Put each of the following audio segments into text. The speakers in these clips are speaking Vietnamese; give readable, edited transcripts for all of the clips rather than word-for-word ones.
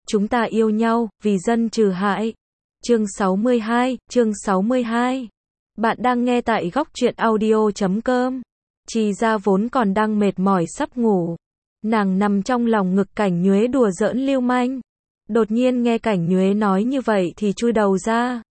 Chúng ta yêu nhau, vì dân trừ hại. Chương 62. Bạn đang nghe tại góc truyện audio.com. Trì Gia vốn còn đang mệt mỏi sắp ngủ. Nàng nằm trong lòng ngực Cảnh Nhuế đùa giỡn lưu manh. Đột nhiên nghe Cảnh Nhuế nói như vậy thì chui đầu ra.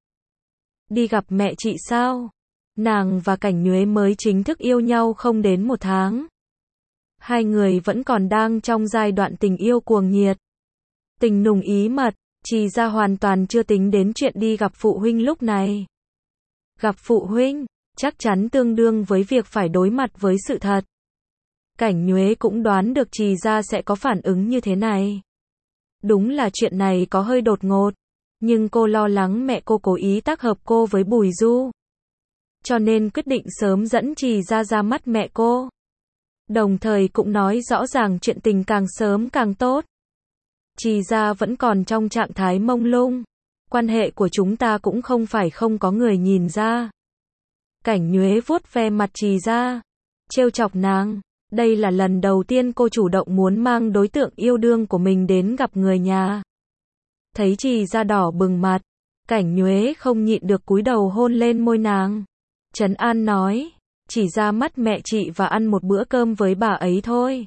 Đi gặp mẹ chị sao? Nàng và Cảnh Nhuế mới chính thức yêu nhau không đến 1 tháng. Hai người vẫn còn đang trong giai đoạn tình yêu cuồng nhiệt. Tình nùng ý mật, Trì Gia hoàn toàn chưa tính đến chuyện đi gặp phụ huynh lúc này. Gặp phụ huynh, chắc chắn tương đương với việc phải đối mặt với sự thật. Cảnh Nhuế cũng đoán được Trì Gia sẽ có phản ứng như thế này. Đúng là chuyện này có hơi đột ngột, nhưng cô lo lắng mẹ cô cố ý tác hợp cô với Bùi Du. Cho nên quyết định sớm dẫn Trì Gia ra mắt mẹ cô. Đồng thời cũng nói rõ ràng chuyện tình càng sớm càng tốt. Trì Gia vẫn còn trong trạng thái mông lung. Quan hệ của chúng ta cũng không phải không có người nhìn ra. Cảnh Nhuế vuốt ve mặt Trì Gia, trêu chọc nàng. Đây là lần đầu tiên cô chủ động muốn mang đối tượng yêu đương của mình đến gặp người nhà. Thấy Trì Gia đỏ bừng mặt, Cảnh Nhuế không nhịn được cúi đầu hôn lên môi nàng. Trấn an nói, chỉ ra mắt mẹ chị và ăn một bữa cơm với bà ấy thôi.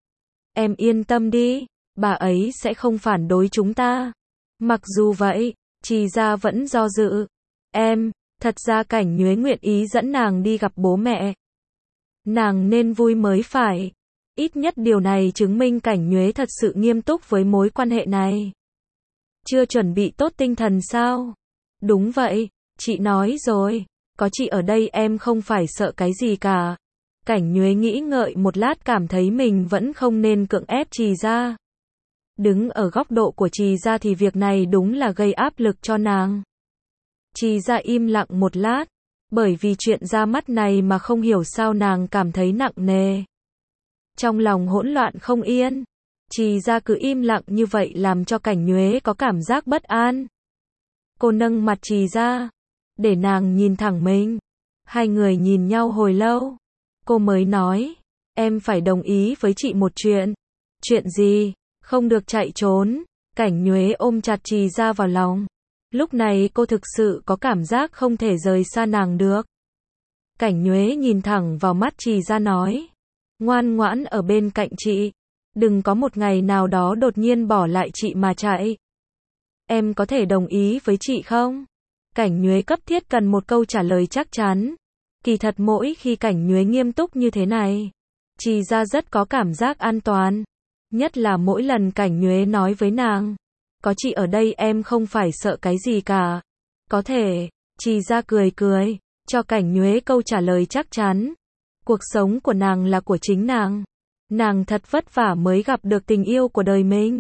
Em yên tâm đi, bà ấy sẽ không phản đối chúng ta. Mặc dù vậy, Trì Gia vẫn do dự. Thật ra Cảnh Nhuế nguyện ý dẫn nàng đi gặp bố mẹ. Nàng nên vui mới phải. Ít nhất điều này chứng minh Cảnh Nhuế thật sự nghiêm túc với mối quan hệ này. Chưa chuẩn bị tốt tinh thần sao? Đúng vậy, chị nói rồi. Có chị ở đây em không phải sợ cái gì cả. Cảnh Nhuế nghĩ ngợi một lát cảm thấy mình vẫn không nên cưỡng ép Trì Gia. Đứng ở góc độ của Trì Gia thì việc này đúng là gây áp lực cho nàng. Trì Gia im lặng một lát, bởi vì chuyện ra mắt này mà không hiểu sao nàng cảm thấy nặng nề. Trong lòng hỗn loạn không yên, Trì Gia cứ im lặng như vậy làm cho Cảnh Nhuế có cảm giác bất an. Cô nâng mặt Trì Gia, để nàng nhìn thẳng mình. Hai người nhìn nhau hồi lâu, cô mới nói, em phải đồng ý với chị một chuyện. Chuyện gì? Không được chạy trốn. Cảnh Nhuế ôm chặt Trì Gia vào lòng. Lúc này cô thực sự có cảm giác không thể rời xa nàng được. Cảnh Nhuế nhìn thẳng vào mắt Trì Gia nói, ngoan ngoãn ở bên cạnh chị. Đừng có một ngày nào đó đột nhiên bỏ lại chị mà chạy. Em có thể đồng ý với chị không? Cảnh Nhuế cấp thiết cần một câu trả lời chắc chắn. Kỳ thật mỗi khi Cảnh Nhuế nghiêm túc như thế này, Trì Gia rất có cảm giác an toàn. Nhất là mỗi lần Cảnh Nhuế nói với nàng, có chị ở đây em không phải sợ cái gì cả. Có thể, Trì Gia cười cười, cho Cảnh Nhuế câu trả lời chắc chắn. Cuộc sống của nàng là của chính nàng. Nàng thật vất vả mới gặp được tình yêu của đời mình.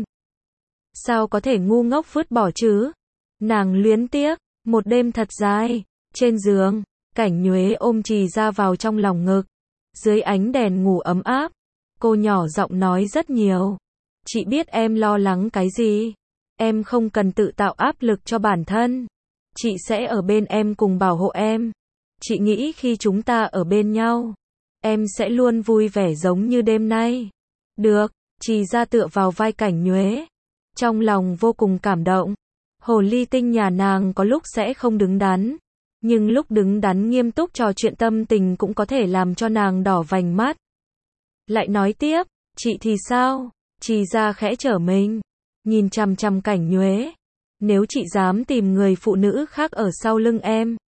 Sao có thể ngu ngốc vứt bỏ chứ? Nàng luyến tiếc. Một đêm thật dài, trên giường, Cảnh Nhuế ôm Trì Gia vào trong lòng ngực. Dưới ánh đèn ngủ ấm áp, cô nhỏ giọng nói rất nhiều. Chị biết em lo lắng cái gì. Em không cần tự tạo áp lực cho bản thân. Chị sẽ ở bên em cùng bảo hộ em. Chị nghĩ khi chúng ta ở bên nhau, em sẽ luôn vui vẻ giống như đêm nay. Được, Trì Gia tựa vào vai Cảnh Nhuế. Trong lòng vô cùng cảm động. Hồ ly tinh nhà nàng có lúc sẽ không đứng đắn, nhưng lúc đứng đắn nghiêm túc trò chuyện tâm tình cũng có thể làm cho nàng đỏ vành mắt. Lại nói tiếp, chị thì sao? Trì Gia khẽ trở mình, nhìn chằm chằm Cảnh Nhuế. Nếu chị dám tìm người phụ nữ khác ở sau lưng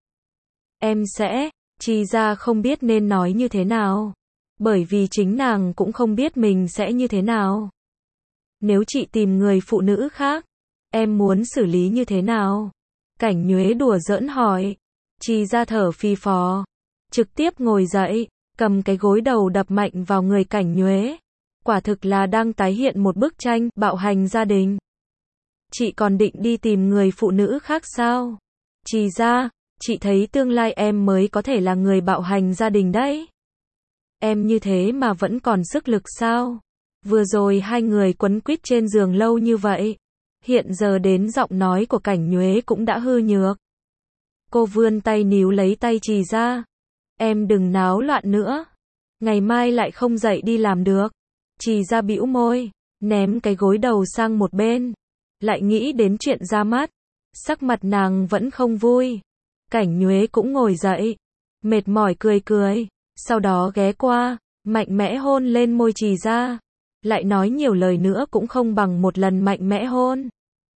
em sẽ. Trì Gia không biết nên nói như thế nào, bởi vì chính nàng cũng không biết mình sẽ như thế nào. Nếu chị tìm người phụ nữ khác, em muốn xử lý như thế nào? Cảnh Nhuế đùa giỡn hỏi. Trì Gia thở phì phò, trực tiếp ngồi dậy, cầm cái gối đầu đập mạnh vào người Cảnh Nhuế. Quả thực là đang tái hiện một bức tranh bạo hành gia đình. Chị còn định đi tìm người phụ nữ khác sao? Trì Gia, chị thấy tương lai em mới có thể là người bạo hành gia đình đấy. Em như thế mà vẫn còn sức lực sao? Vừa rồi hai người quấn quýt trên giường lâu như vậy, hiện giờ đến giọng nói của Cảnh Nhuế cũng đã hư nhược. Cô vươn tay níu lấy tay Trì Gia. Em đừng náo loạn nữa. Ngày mai lại không dậy đi làm được. Trì Gia bĩu môi, ném cái gối đầu sang một bên. lại nghĩ đến chuyện ra mắt. Sắc mặt nàng vẫn không vui. Cảnh Nhuế cũng ngồi dậy, mệt mỏi cười cười, sau đó ghé qua, mạnh mẽ hôn lên môi Trì Gia. Lại nói nhiều lời nữa cũng không bằng một lần mạnh mẽ hôn.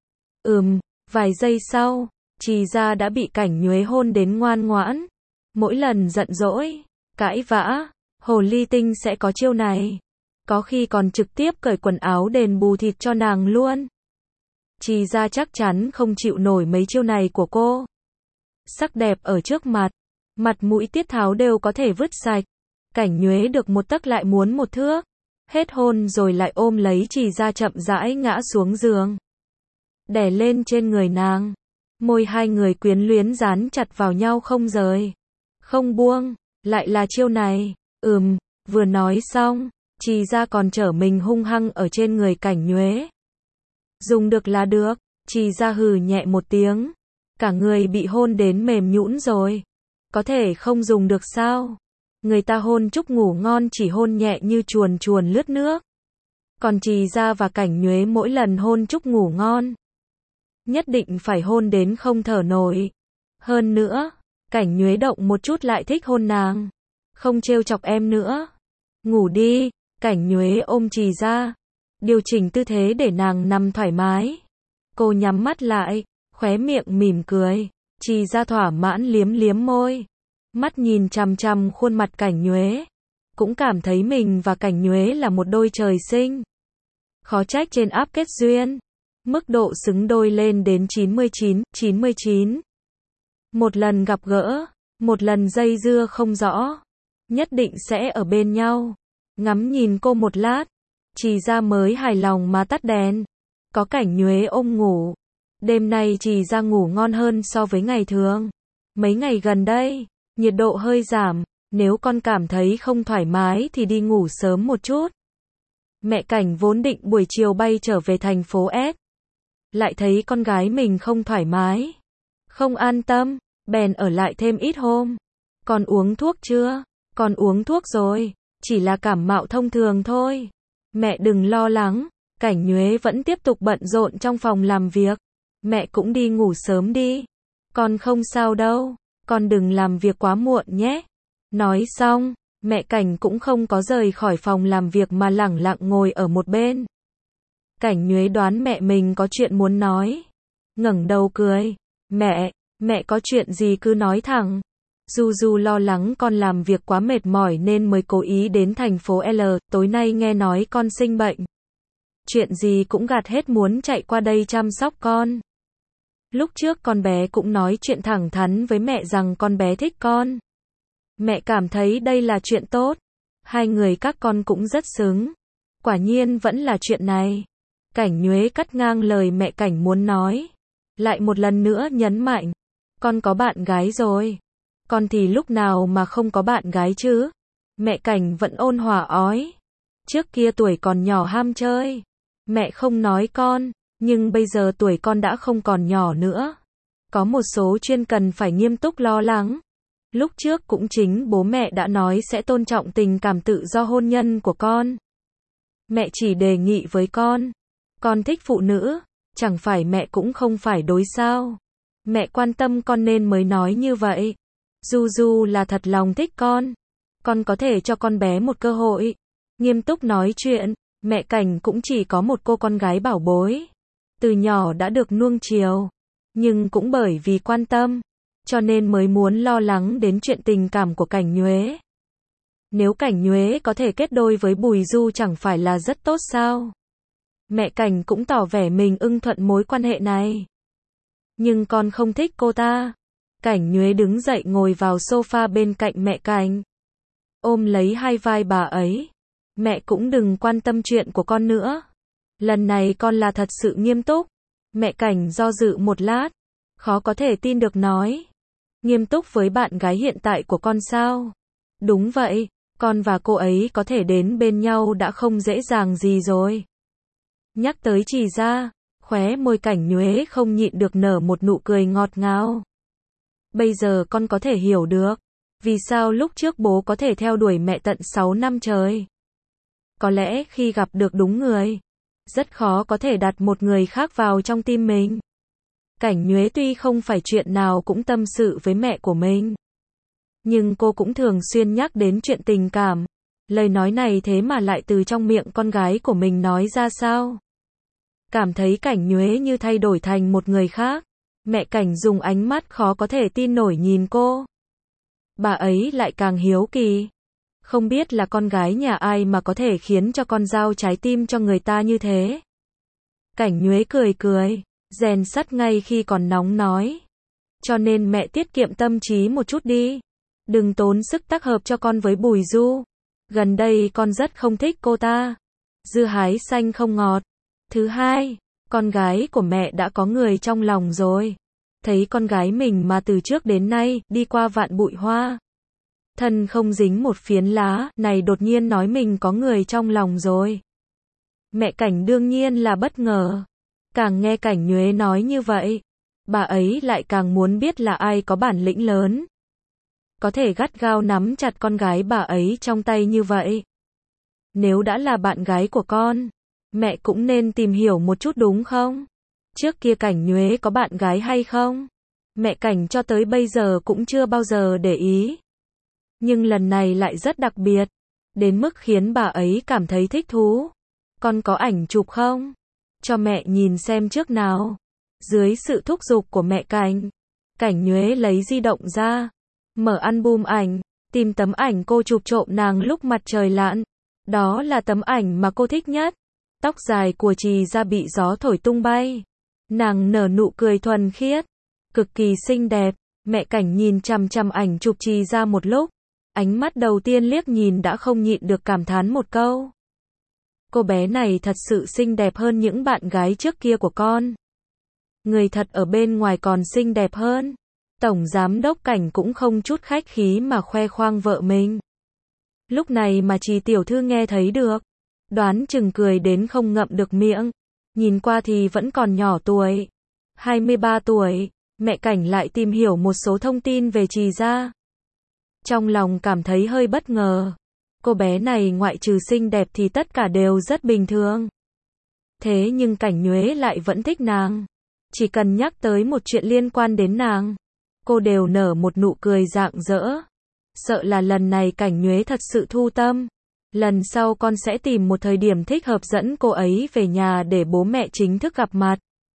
Vài giây sau, Trì Gia đã bị Cảnh Nhuế hôn đến ngoan ngoãn. Mỗi lần giận dỗi, cãi vã, hồ ly tinh sẽ có chiêu này. Có khi còn trực tiếp cởi quần áo đền bù thịt cho nàng luôn. Trì Gia chắc chắn không chịu nổi mấy chiêu này của cô. Sắc đẹp ở trước mặt, mặt mũi Tiết Tháo đều có thể vứt sạch. Cảnh Nhuế được một tấc lại muốn một thước. Hết hôn rồi lại ôm lấy Trì Gia chậm rãi ngã xuống giường. Đè lên trên người nàng. Môi hai người quyến luyến dán chặt vào nhau không rời. Không buông, lại là chiêu này. Vừa nói xong, Trì Gia còn trở mình hung hăng ở trên người Cảnh Nhuế. Dùng được là được, Trì Gia hừ nhẹ một tiếng. Cả người bị hôn đến mềm nhũn rồi. Có thể không dùng được sao? Người ta hôn chúc ngủ ngon chỉ hôn nhẹ như chuồn chuồn lướt nước. Còn Trì Gia và Cảnh Nhuế mỗi lần hôn chúc ngủ ngon. Nhất định phải hôn đến không thở nổi. Hơn nữa, Cảnh Nhuế động một chút lại thích hôn nàng. Không trêu chọc em nữa. Ngủ đi, Cảnh Nhuế ôm Trì Gia. Điều chỉnh tư thế để nàng nằm thoải mái. Cô nhắm mắt lại, khóe miệng mỉm cười. Trì Gia thỏa mãn liếm liếm môi. Mắt nhìn chằm chằm khuôn mặt Cảnh Nhuế. Cũng cảm thấy mình và Cảnh Nhuế là một đôi trời sinh. Khó trách trên app kết duyên. Mức độ xứng đôi lên đến 99. Một lần gặp gỡ, một lần dây dưa không rõ. Nhất định sẽ ở bên nhau. Ngắm nhìn cô một lát. Trì Gia mới hài lòng mà tắt đèn. Có Cảnh Nhuế ôm ngủ. Đêm nay Trì Gia ngủ ngon hơn so với ngày thường. Mấy ngày gần đây, nhiệt độ hơi giảm. Nếu con cảm thấy không thoải mái thì đi ngủ sớm một chút. Mẹ Cảnh vốn định buổi chiều bay trở về thành phố S. Lại thấy con gái mình không thoải mái. Không an tâm, bèn ở lại thêm ít hôm. Con uống thuốc chưa? Con uống thuốc rồi, chỉ là cảm mạo thông thường thôi. Mẹ đừng lo lắng. Cảnh Nhuế vẫn tiếp tục bận rộn trong phòng làm việc. Mẹ cũng đi ngủ sớm đi. Con không sao đâu, con đừng làm việc quá muộn nhé. Nói xong, mẹ Cảnh cũng không có rời khỏi phòng làm việc mà lẳng lặng ngồi ở một bên. Cảnh Nhuế đoán mẹ mình có chuyện muốn nói. Ngẩng đầu cười. Mẹ có chuyện gì cứ nói thẳng. Du lo lắng con làm việc quá mệt mỏi nên mới cố ý đến thành phố L. Tối nay nghe nói con sinh bệnh. Chuyện gì cũng gạt hết muốn chạy qua đây chăm sóc con. Lúc trước con bé cũng nói chuyện thẳng thắn với mẹ rằng con bé thích con. Mẹ cảm thấy đây là chuyện tốt. Hai người các con cũng rất xứng. Quả nhiên vẫn là chuyện này. Cảnh Nhuế cắt ngang lời mẹ Cảnh muốn nói. Lại một lần nữa nhấn mạnh. Con có bạn gái rồi. Con thì lúc nào mà không có bạn gái chứ? Mẹ Cảnh vẫn ôn hòa ói. Trước kia tuổi còn nhỏ ham chơi. Mẹ không nói con, nhưng bây giờ tuổi con đã không còn nhỏ nữa. Có một số chuyện cần phải nghiêm túc lo lắng. Lúc trước cũng chính bố mẹ đã nói sẽ tôn trọng tình cảm tự do hôn nhân của con. Mẹ chỉ đề nghị với con thích phụ nữ, chẳng phải mẹ cũng không phải đối sao. Mẹ quan tâm con nên mới nói như vậy. Du là thật lòng thích con có thể cho con bé một cơ hội. Nghiêm túc nói chuyện, mẹ Cảnh cũng chỉ có một cô con gái bảo bối. Từ nhỏ đã được nuông chiều, nhưng cũng bởi vì quan tâm, cho nên mới muốn lo lắng đến chuyện tình cảm của Cảnh Nhuế. Nếu Cảnh Nhuế có thể kết đôi với Bùi Du chẳng phải là rất tốt sao? Mẹ Cảnh cũng tỏ vẻ mình ưng thuận mối quan hệ này. Nhưng con không thích cô ta. Cảnh Nhuế đứng dậy ngồi vào sofa bên cạnh mẹ Cảnh. Ôm lấy hai vai bà ấy. Mẹ cũng đừng quan tâm chuyện của con nữa. Lần này con là thật sự nghiêm túc. Mẹ Cảnh do dự một lát. Khó có thể tin được nói. Nghiêm túc với bạn gái hiện tại của con sao? Đúng vậy, con và cô ấy có thể đến bên nhau đã không dễ dàng gì rồi. Nhắc tới Trì Gia, khóe môi Cảnh Nhuế không nhịn được nở một nụ cười ngọt ngào. Bây giờ con có thể hiểu được, vì sao lúc trước bố có thể theo đuổi mẹ tận 6 năm trời. Có lẽ khi gặp được đúng người, rất khó có thể đặt một người khác vào trong tim mình. Cảnh Nhuế tuy không phải chuyện nào cũng tâm sự với mẹ của mình, nhưng cô cũng thường xuyên nhắc đến chuyện tình cảm. Lời nói này thế mà lại từ trong miệng con gái của mình nói ra sao? Cảm thấy Cảnh Nhuế như thay đổi thành một người khác. Mẹ Cảnh dùng ánh mắt khó có thể tin nổi nhìn cô. Bà ấy lại càng hiếu kỳ. Không biết là con gái nhà ai mà có thể khiến cho con giao trái tim cho người ta như thế. Cảnh Nhuế cười cười, rèn sắt ngay khi còn nóng nói. Cho nên mẹ tiết kiệm tâm trí một chút đi. Đừng tốn sức tác hợp cho con với Bùi Du. Gần đây con rất không thích cô ta. Dưa hái xanh không ngọt. Thứ hai, con gái của mẹ đã có người trong lòng rồi. Thấy con gái mình mà từ trước đến nay, đi qua vạn bụi hoa. Thân không dính một phiến lá, này đột nhiên nói mình có người trong lòng rồi. Mẹ Cảnh đương nhiên là bất ngờ. Càng nghe Cảnh Nhuế nói như vậy, bà ấy lại càng muốn biết là ai có bản lĩnh lớn. Có thể gắt gao nắm chặt con gái bà ấy trong tay như vậy. Nếu đã là bạn gái của con, mẹ cũng nên tìm hiểu một chút đúng không? Trước kia Cảnh Nhuế có bạn gái hay không? Mẹ Cảnh cho tới bây giờ cũng chưa bao giờ để ý. Nhưng lần này lại rất đặc biệt, đến mức khiến bà ấy cảm thấy thích thú. Con có ảnh chụp không? Cho mẹ nhìn xem trước nào. Dưới sự thúc giục của mẹ Cảnh, Cảnh Nhuế lấy di động ra, mở album ảnh, tìm tấm ảnh cô chụp trộm nàng lúc mặt trời lặn. Đó là tấm ảnh mà cô thích nhất. Tóc dài của Trì Gia bị gió thổi tung bay. Nàng nở nụ cười thuần khiết, cực kỳ xinh đẹp. Mẹ Cảnh nhìn chằm chằm ảnh chụp Trì Gia một lúc. Ánh mắt đầu tiên liếc nhìn đã không nhịn được cảm thán một câu. Cô bé này thật sự xinh đẹp hơn những bạn gái trước kia của con. Người thật ở bên ngoài còn xinh đẹp hơn. Tổng giám đốc Cảnh cũng không chút khách khí mà khoe khoang vợ mình. Lúc này mà Trì tiểu thư nghe thấy được, đoán chừng cười đến không ngậm được miệng. Nhìn qua thì vẫn còn nhỏ tuổi, 23 tuổi, mẹ Cảnh lại tìm hiểu một số thông tin về Trì Gia. Trong lòng cảm thấy hơi bất ngờ. Cô bé này ngoại trừ xinh đẹp thì tất cả đều rất bình thường. Thế nhưng Cảnh Nhuế lại vẫn thích nàng. Chỉ cần nhắc tới một chuyện liên quan đến nàng, cô đều nở một nụ cười rạng rỡ. Sợ là lần này Cảnh Nhuế thật sự thu tâm. Lần sau con sẽ tìm một thời điểm thích hợp dẫn cô ấy về nhà để bố mẹ chính thức gặp mặt.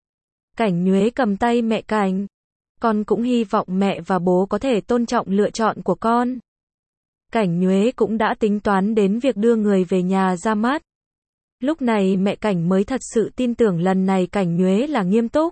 Cảnh Nhuế cầm tay mẹ Cảnh. Con cũng hy vọng mẹ và bố có thể tôn trọng lựa chọn của con. Cảnh Nhuế cũng đã tính toán đến việc đưa người về nhà ra mắt. Lúc này mẹ Cảnh mới thật sự tin tưởng lần này Cảnh Nhuế là nghiêm túc.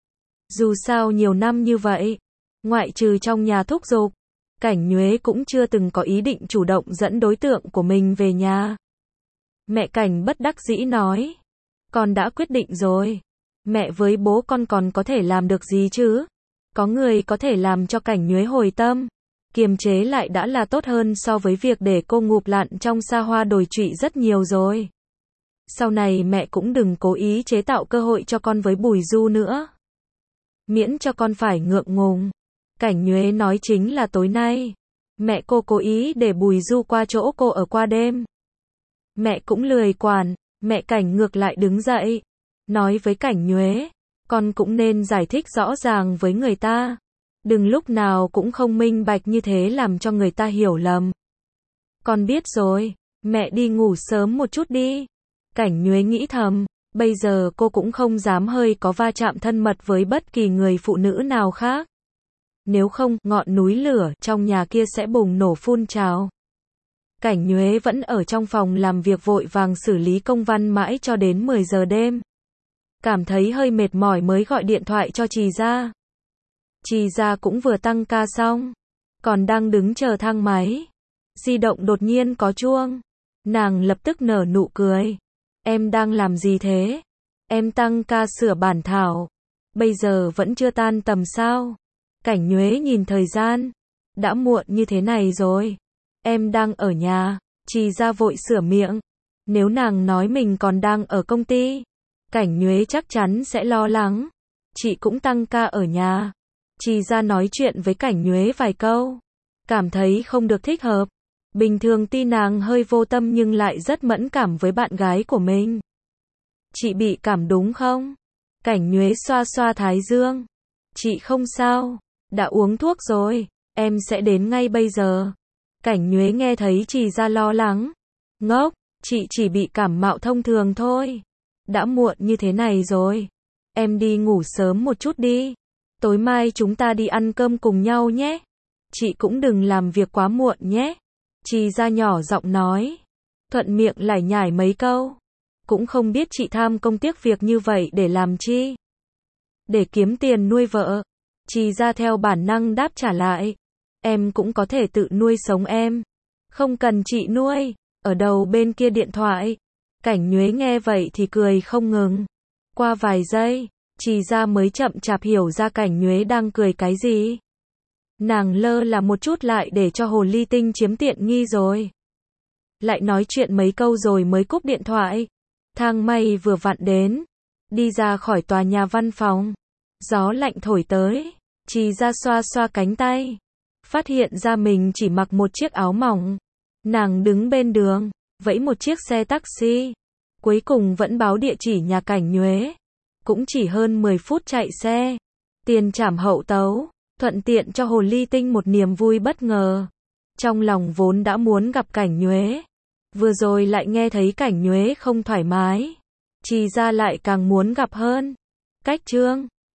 Dù sao nhiều năm như vậy, ngoại trừ trong nhà thúc giục, Cảnh Nhuế cũng chưa từng có ý định chủ động dẫn đối tượng của mình về nhà. Mẹ Cảnh bất đắc dĩ nói. Con đã quyết định rồi. Mẹ với bố con còn có thể làm được gì chứ? Có người có thể làm cho Cảnh Nhuế hồi tâm, kiềm chế lại đã là tốt hơn so với việc để cô ngụp lặn trong sa hoa đồi trụy rất nhiều rồi. Sau này mẹ cũng đừng cố ý chế tạo cơ hội cho con với Bùi Du nữa. Miễn cho con phải ngượng ngùng. Cảnh Nhuế nói chính là tối nay, mẹ cô cố ý để Bùi Du qua chỗ cô ở qua đêm. Mẹ cũng lười quản, mẹ Cảnh ngược lại đứng dậy, nói với Cảnh Nhuế, con cũng nên giải thích rõ ràng với người ta. Đừng lúc nào cũng không minh bạch như thế làm cho người ta hiểu lầm. Con biết rồi, mẹ đi ngủ sớm một chút đi. Cảnh Nhuế nghĩ thầm, bây giờ cô cũng không dám hơi có va chạm thân mật với bất kỳ người phụ nữ nào khác. Nếu không, ngọn núi lửa trong nhà kia sẽ bùng nổ phun trào. Cảnh Nhuế vẫn ở trong phòng làm việc vội vàng xử lý công văn mãi cho đến 10 giờ đêm. Cảm thấy hơi mệt mỏi mới gọi điện thoại cho Trì Gia. Trì Gia cũng vừa tăng ca xong, còn đang đứng chờ thang máy. Di động đột nhiên có chuông. Nàng lập tức nở nụ cười. Em đang làm gì thế? Em tăng ca sửa bản thảo. Bây giờ vẫn chưa tan tầm sao? Cảnh Nhuế nhìn thời gian. Đã muộn như thế này rồi. Em đang ở nhà. Trì Gia vội sửa miệng. Nếu nàng nói mình còn đang ở công ty, Cảnh Nhuế chắc chắn sẽ lo lắng. Chị cũng tăng ca ở nhà. Trì Gia nói chuyện với Cảnh Nhuế vài câu. Cảm thấy không được thích hợp. Bình thường tuy nàng hơi vô tâm nhưng lại rất mẫn cảm với bạn gái của mình. Chị bị cảm đúng không? Cảnh Nhuế xoa xoa thái dương. Chị không sao, đã uống thuốc rồi, em sẽ đến ngay bây giờ. Cảnh Nhuế nghe thấy Trì Gia lo lắng. Ngốc, chị chỉ bị cảm mạo thông thường thôi. Đã muộn như thế này rồi. Em đi ngủ sớm một chút đi. Tối mai chúng ta đi ăn cơm cùng nhau nhé. Chị cũng đừng làm việc quá muộn nhé. Trì Gia nhỏ giọng nói. Thuận miệng lải nhải mấy câu. Cũng không biết chị tham công tiếc việc như vậy để làm chi. Để kiếm tiền nuôi vợ. Trì Gia theo bản năng đáp trả lại. Em cũng có thể tự nuôi sống em. Không cần chị nuôi. Ở đầu bên kia điện thoại. Cảnh Nhuế nghe vậy thì cười không ngừng. Qua vài giây, Trì Gia mới chậm chạp hiểu ra Cảnh Nhuế đang cười cái gì. Nàng lơ là một chút lại để cho hồ ly tinh chiếm tiện nghi rồi. Lại nói chuyện mấy câu rồi mới cúp điện thoại. Thang may vừa vặn đến. Đi ra khỏi tòa nhà văn phòng. Gió lạnh thổi tới. Trì Gia xoa xoa cánh tay. Phát hiện ra mình chỉ mặc một chiếc áo mỏng. Nàng đứng bên đường, vẫy một chiếc xe taxi. Cuối cùng vẫn báo địa chỉ nhà Cảnh Nhuế. Cũng chỉ hơn 10 phút chạy xe. Tiền trảm hậu tấu, thuận tiện cho hồ ly tinh một niềm vui bất ngờ. Trong lòng vốn đã muốn gặp Cảnh Nhuế. Vừa rồi lại nghe thấy Cảnh Nhuế không thoải mái. Trì Gia lại càng muốn gặp hơn. Cách chương